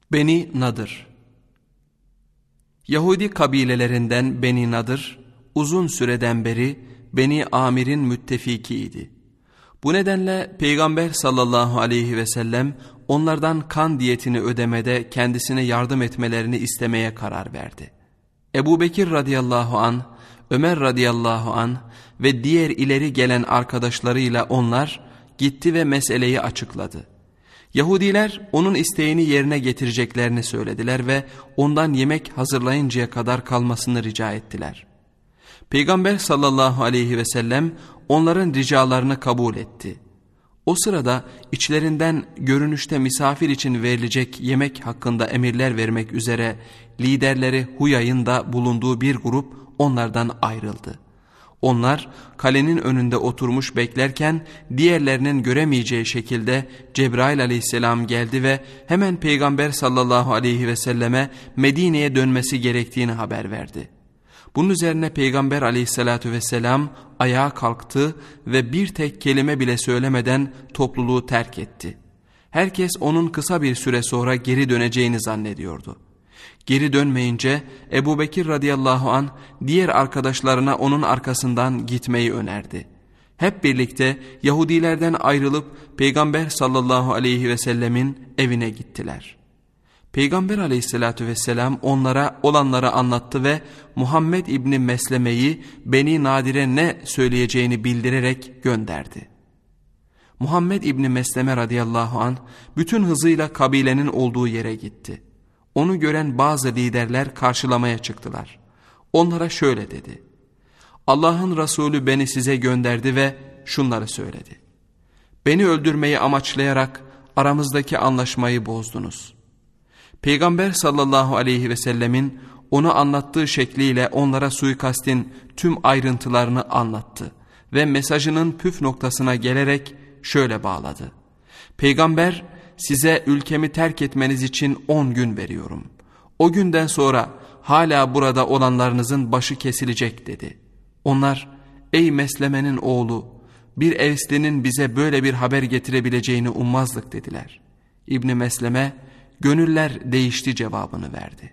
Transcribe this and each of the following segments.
Beni Nadır. Yahudi kabilelerinden Beni Nadır, uzun süreden beri Beni Amir'in müttefikiydi. Bu nedenle Peygamber sallallahu aleyhi ve sellem onlardan kan diyetini ödemede kendisine yardım etmelerini istemeye karar verdi. Ebu Bekir radıyallahu anh, Ömer radıyallahu anh ve diğer ileri gelen arkadaşlarıyla onlar gitti ve meseleyi açıkladı. Yahudiler onun isteğini yerine getireceklerini söylediler ve ondan yemek hazırlayıncaya kadar kalmasını rica ettiler. Peygamber sallallahu aleyhi ve sellem onların ricalarını kabul etti. O sırada içlerinden görünüşte misafir için verilecek yemek hakkında emirler vermek üzere liderleri Huyay'ın da bulunduğu bir grup onlardan ayrıldı. Onlar kalenin önünde oturmuş beklerken diğerlerinin göremeyeceği şekilde Cebrail aleyhisselam geldi ve hemen Peygamber sallallahu aleyhi ve selleme Medine'ye dönmesi gerektiğini haber verdi. Bunun üzerine Peygamber aleyhissalatu vesselam ayağa kalktı ve bir tek kelime bile söylemeden topluluğu terk etti. Herkes onun kısa bir süre sonra geri döneceğini zannediyordu. Geri dönmeyince Ebu Bekir radıyallahu anh diğer arkadaşlarına onun arkasından gitmeyi önerdi. Hep birlikte Yahudilerden ayrılıp Peygamber sallallahu aleyhi ve sellemin evine gittiler. Peygamber aleyhissalatü vesselam onlara olanları anlattı ve Muhammed İbni Mesleme'yi Beni Nadir'e ne söyleyeceğini bildirerek gönderdi. Muhammed İbni Mesleme radıyallahu anh bütün hızıyla kabilenin olduğu yere gitti. Onu gören bazı liderler karşılamaya çıktılar. Onlara şöyle dedi: Allah'ın Resulü beni size gönderdi ve şunları söyledi. Beni öldürmeyi amaçlayarak aramızdaki anlaşmayı bozdunuz. Peygamber sallallahu aleyhi ve sellemin onu anlattığı şekliyle onlara suikastin tüm ayrıntılarını anlattı ve mesajının püf noktasına gelerek şöyle bağladı. Peygamber, size ülkemi terk etmeniz için 10 gün veriyorum. O günden sonra hala burada olanlarınızın başı kesilecek dedi. Onlar, ey Mesleme'nin oğlu, bir Evsli'nin bize böyle bir haber getirebileceğini ummazdık dediler. İbni Mesleme, gönüller değişti cevabını verdi.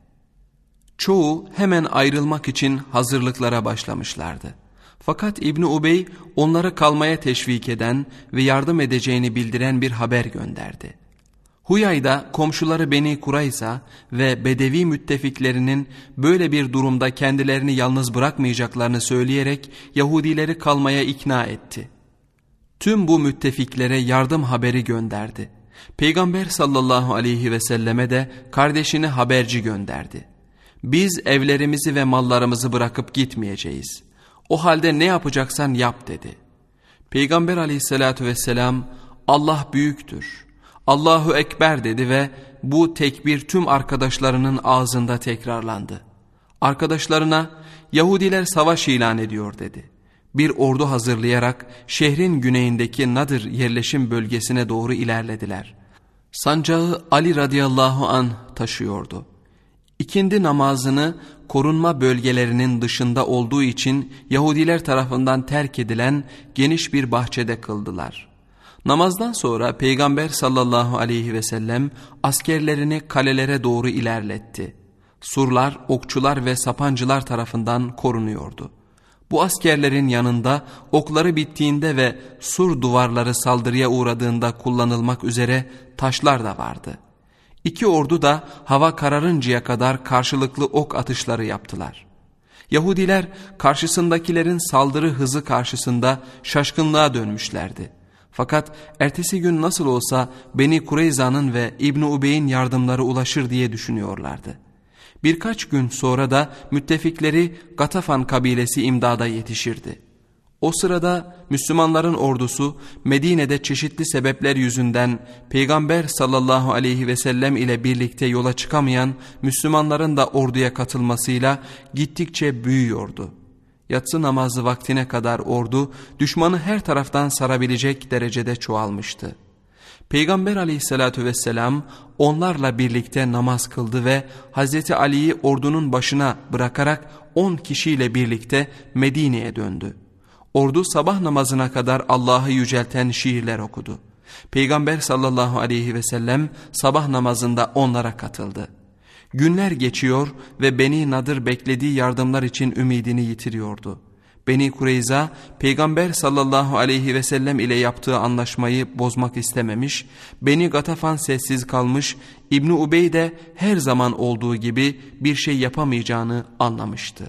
Çoğu hemen ayrılmak için hazırlıklara başlamışlardı. Fakat İbni Ubey onlara kalmaya teşvik eden ve yardım edeceğini bildiren bir haber gönderdi. Huyay'da komşuları Beni Kurayza ve Bedevi müttefiklerinin böyle bir durumda kendilerini yalnız bırakmayacaklarını söyleyerek Yahudileri kalmaya ikna etti. Tüm bu müttefiklere yardım haberi gönderdi. Peygamber sallallahu aleyhi ve selleme de kardeşini haberci gönderdi. Biz evlerimizi ve mallarımızı bırakıp gitmeyeceğiz. O halde ne yapacaksan yap dedi. Peygamber aleyhissalatu vesselam Allah büyüktür, Allahu Ekber dedi ve bu tekbir tüm arkadaşlarının ağzında tekrarlandı. Arkadaşlarına Yahudiler savaş ilan ediyor dedi. Bir ordu hazırlayarak şehrin güneyindeki Nadır yerleşim bölgesine doğru ilerlediler. Sancağı Ali radıyallahu anh taşıyordu. İkindi namazını korunma bölgelerinin dışında olduğu için Yahudiler tarafından terk edilen geniş bir bahçede kıldılar. Namazdan sonra Peygamber sallallahu aleyhi ve sellem askerlerini kalelere doğru ilerletti. Surlar, okçular ve sapancılar tarafından korunuyordu. Bu askerlerin yanında okları bittiğinde ve sur duvarları saldırıya uğradığında kullanılmak üzere taşlar da vardı. İki ordu da hava kararıncaya kadar karşılıklı ok atışları yaptılar. Yahudiler karşısındakilerin saldırı hızı karşısında şaşkınlığa dönmüşlerdi. Fakat ertesi gün nasıl olsa Beni Kureyza'nın ve İbni Ubey'in yardımları ulaşır diye düşünüyorlardı. Birkaç gün sonra da müttefikleri Gatafan kabilesi imdada yetişirdi. O sırada Müslümanların ordusu Medine'de çeşitli sebepler yüzünden Peygamber sallallahu aleyhi ve sellem ile birlikte yola çıkamayan Müslümanların da orduya katılmasıyla gittikçe büyüyordu. Yatsı namazı vaktine kadar ordu düşmanı her taraftan sarabilecek derecede çoğalmıştı. Peygamber aleyhissalatu vesselam onlarla birlikte namaz kıldı ve Hazreti Ali'yi ordunun başına bırakarak 10 kişiyle birlikte Medine'ye döndü. Ordu sabah namazına kadar Allah'ı yücelten şiirler okudu. Peygamber sallallahu aleyhi ve sellem sabah namazında onlara katıldı. Günler geçiyor ve Beni Nadır beklediği yardımlar için ümidini yitiriyordu. Beni Kureyza, Peygamber sallallahu aleyhi ve sellem ile yaptığı anlaşmayı bozmak istememiş, Beni Gatafan sessiz kalmış, İbni Ubey de her zaman olduğu gibi bir şey yapamayacağını anlamıştı.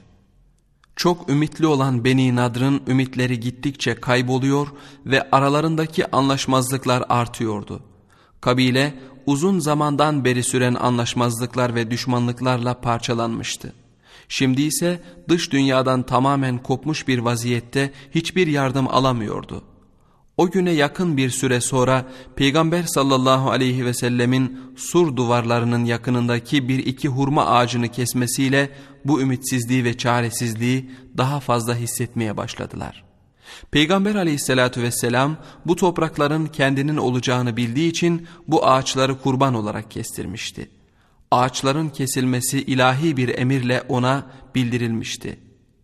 Çok ümitli olan Beni Nadr'ın ümitleri gittikçe kayboluyor ve aralarındaki anlaşmazlıklar artıyordu. Kabile uzun zamandan beri süren anlaşmazlıklar ve düşmanlıklarla parçalanmıştı. Şimdi ise dış dünyadan tamamen kopmuş bir vaziyette hiçbir yardım alamıyordu. O güne yakın bir süre sonra Peygamber sallallahu aleyhi ve sellemin sur duvarlarının yakınındaki bir iki hurma ağacını kesmesiyle bu ümitsizliği ve çaresizliği daha fazla hissetmeye başladılar. Peygamber aleyhissalatü vesselam bu toprakların kendinin olacağını bildiği için bu ağaçları kurban olarak kestirmişti. Ağaçların kesilmesi ilahi bir emirle ona bildirilmişti.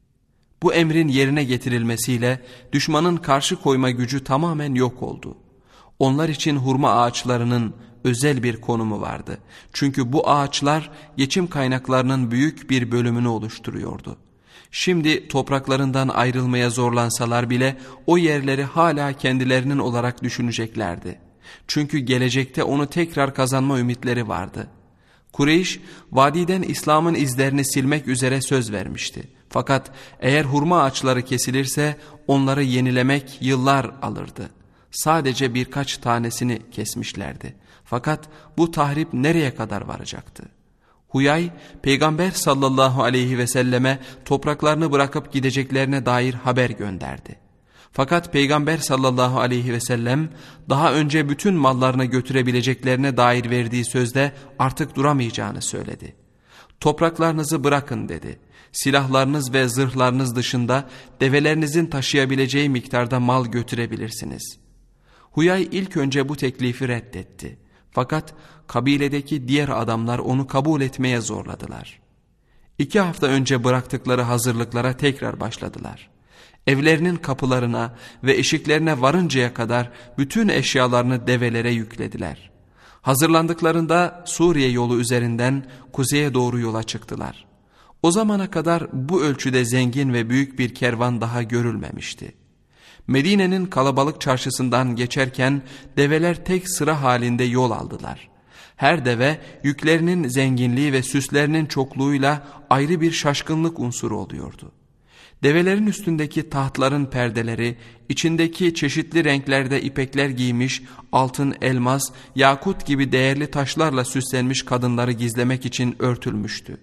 Bu emrin yerine getirilmesiyle düşmanın karşı koyma gücü tamamen yok oldu. Onlar için hurma ağaçlarının özel bir konumu vardı. Çünkü bu ağaçlar geçim kaynaklarının büyük bir bölümünü oluşturuyordu. Şimdi topraklarından ayrılmaya zorlansalar bile o yerleri hala kendilerinin olarak düşüneceklerdi. Çünkü gelecekte onu tekrar kazanma ümitleri vardı. Kureyş, vadiden İslam'ın izlerini silmek üzere söz vermişti. Fakat eğer hurma ağaçları kesilirse onları yenilemek yıllar alırdı. Sadece birkaç tanesini kesmişlerdi. Fakat bu tahrip nereye kadar varacaktı? Huyay, Peygamber sallallahu aleyhi ve selleme topraklarını bırakıp gideceklerine dair haber gönderdi. Fakat Peygamber sallallahu aleyhi ve sellem daha önce bütün mallarını götürebileceklerine dair verdiği sözde artık duramayacağını söyledi. Topraklarınızı bırakın dedi. Silahlarınız ve zırhlarınız dışında develerinizin taşıyabileceği miktarda mal götürebilirsiniz. Huyay ilk önce bu teklifi reddetti. Fakat kabiledeki diğer adamlar onu kabul etmeye zorladılar. 2 hafta önce bıraktıkları hazırlıklara tekrar başladılar. Evlerinin kapılarına ve eşiklerine varıncaya kadar bütün eşyalarını develere yüklediler. Hazırlandıklarında Suriye yolu üzerinden kuzeye doğru yola çıktılar. O zamana kadar bu ölçüde zengin ve büyük bir kervan daha görülmemişti. Medine'nin kalabalık çarşısından geçerken develer tek sıra halinde yol aldılar. Her deve yüklerinin zenginliği ve süslerinin çokluğuyla ayrı bir şaşkınlık unsuru oluyordu. Develerin üstündeki tahtların perdeleri, içindeki çeşitli renklerde ipekler giymiş, altın, elmas, yakut gibi değerli taşlarla süslenmiş kadınları gizlemek için örtülmüştü.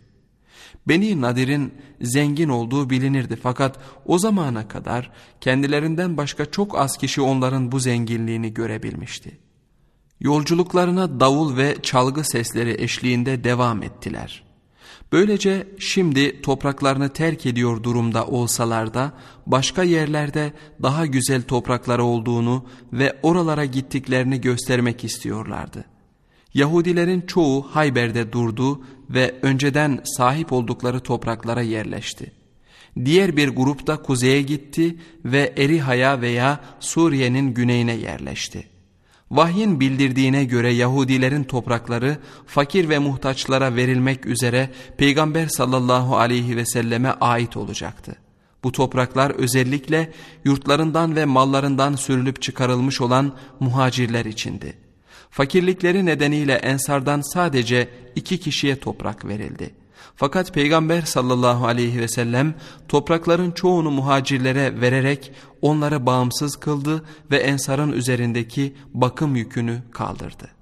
Beni Nadir'in zengin olduğu bilinirdi fakat o zamana kadar kendilerinden başka çok az kişi onların bu zenginliğini görebilmişti. Yolculuklarına davul ve çalgı sesleri eşliğinde devam ettiler. Böylece şimdi topraklarını terk ediyor durumda olsalar da başka yerlerde daha güzel toprakları olduğunu ve oralara gittiklerini göstermek istiyorlardı. Yahudilerin çoğu Hayber'de durdu ve önceden sahip oldukları topraklara yerleşti. Diğer bir grup da kuzeye gitti ve Eriha'ya veya Suriye'nin güneyine yerleşti. Vahyin bildirdiğine göre Yahudilerin toprakları fakir ve muhtaçlara verilmek üzere Peygamber sallallahu aleyhi ve selleme ait olacaktı. Bu topraklar özellikle yurtlarından ve mallarından sürülüp çıkarılmış olan muhacirler içindi. Fakirlikleri nedeniyle Ensardan sadece 2 kişiye toprak verildi. Fakat Peygamber sallallahu aleyhi ve sellem toprakların çoğunu muhacirlere vererek onları bağımsız kıldı ve Ensar'ın üzerindeki bakım yükünü kaldırdı.